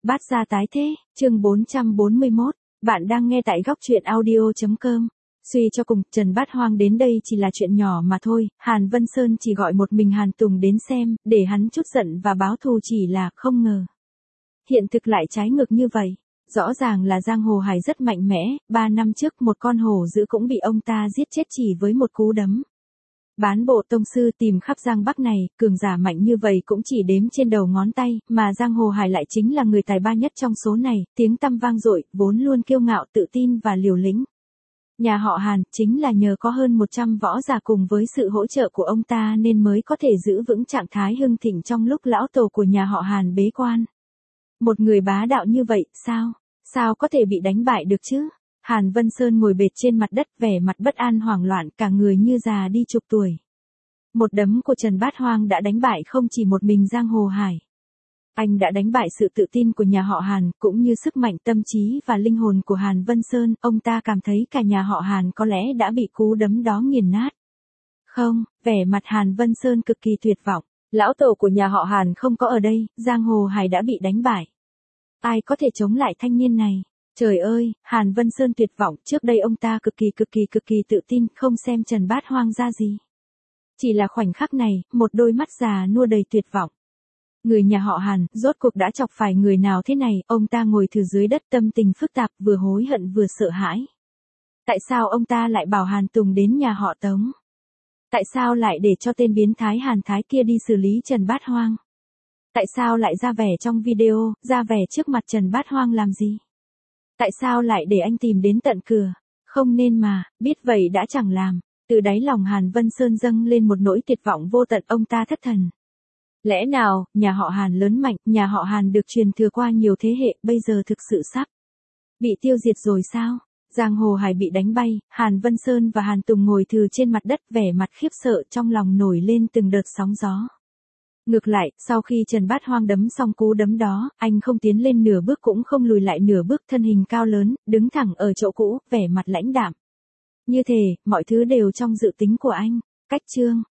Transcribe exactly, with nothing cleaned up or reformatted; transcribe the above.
Bát gia tái thế, chương bốn trăm bốn mươi mốt, bạn đang nghe tại góc truyện audio chấm com. Suy cho cùng, Trần Bát Hoang đến đây chỉ là chuyện nhỏ mà thôi, Hàn Vân Sơn chỉ gọi một mình Hàn Tùng đến xem, để hắn chút giận và báo thù chỉ là không ngờ. Hiện thực lại trái ngược như vậy. Rõ ràng là Giang Hồ Hải rất mạnh mẽ, ba năm trước một con hổ dữ cũng bị ông ta giết chết chỉ với một cú đấm. Bán bộ tông sư tìm khắp Giang Bắc này, cường giả mạnh như vậy cũng chỉ đếm trên đầu ngón tay, mà Giang Hồ Hải lại chính là người tài ba nhất trong số này, tiếng tăm vang dội, vốn luôn kiêu ngạo tự tin và liều lĩnh. Nhà họ Hàn chính là nhờ có hơn một trăm võ giả cùng với sự hỗ trợ của ông ta nên mới có thể giữ vững trạng thái hưng thịnh trong lúc lão tổ của nhà họ Hàn bế quan. Một người bá đạo như vậy, sao? Sao có thể bị đánh bại được chứ? Hàn Vân Sơn ngồi bệt trên mặt đất vẻ mặt bất an hoảng loạn cả người như già đi chục tuổi. Một đấm của Trần Bát Hoang đã đánh bại không chỉ một mình Giang Hồ Hải. Anh đã đánh bại sự tự tin của nhà họ Hàn cũng như sức mạnh tâm trí và linh hồn của Hàn Vân Sơn. Ông ta cảm thấy cả nhà họ Hàn có lẽ đã bị cú đấm đó nghiền nát. Không, vẻ mặt Hàn Vân Sơn cực kỳ tuyệt vọng. Lão tổ của nhà họ Hàn không có ở đây, Giang Hồ Hải đã bị đánh bại. Ai có thể chống lại thanh niên này? Trời ơi, Hàn Vân Sơn tuyệt vọng, trước đây ông ta cực kỳ cực kỳ cực kỳ tự tin, không xem Trần Bát Hoang ra gì. Chỉ là khoảnh khắc này, một đôi mắt già nua đầy tuyệt vọng. Người nhà họ Hàn, rốt cuộc đã chọc phải người nào thế này, ông ta ngồi thử dưới đất tâm tình phức tạp, vừa hối hận vừa sợ hãi. Tại sao ông ta lại bảo Hàn Tùng đến nhà họ Tống? Tại sao lại để cho tên biến thái Hàn Thái kia đi xử lý Trần Bát Hoang? Tại sao lại ra vẻ trong video, ra vẻ trước mặt Trần Bát Hoang làm gì? Tại sao lại để anh tìm đến tận cửa? Không nên mà, biết vậy đã chẳng làm. Từ đáy lòng Hàn Vân Sơn dâng lên một nỗi tuyệt vọng vô tận, ông ta thất thần. Lẽ nào, nhà họ Hàn lớn mạnh, nhà họ Hàn được truyền thừa qua nhiều thế hệ, bây giờ thực sự sắp bị tiêu diệt rồi sao? Giang Hồ Hải bị đánh bay, Hàn Vân Sơn và Hàn Tùng ngồi thừ trên mặt đất vẻ mặt khiếp sợ trong lòng nổi lên từng đợt sóng gió. Ngược lại, sau khi Trần Bát Hoang đấm xong cú đấm đó, anh không tiến lên nửa bước cũng không lùi lại nửa bước, thân hình cao lớn, đứng thẳng ở chỗ cũ, vẻ mặt lãnh đạm. Như thế, mọi thứ đều trong dự tính của anh. Cách chương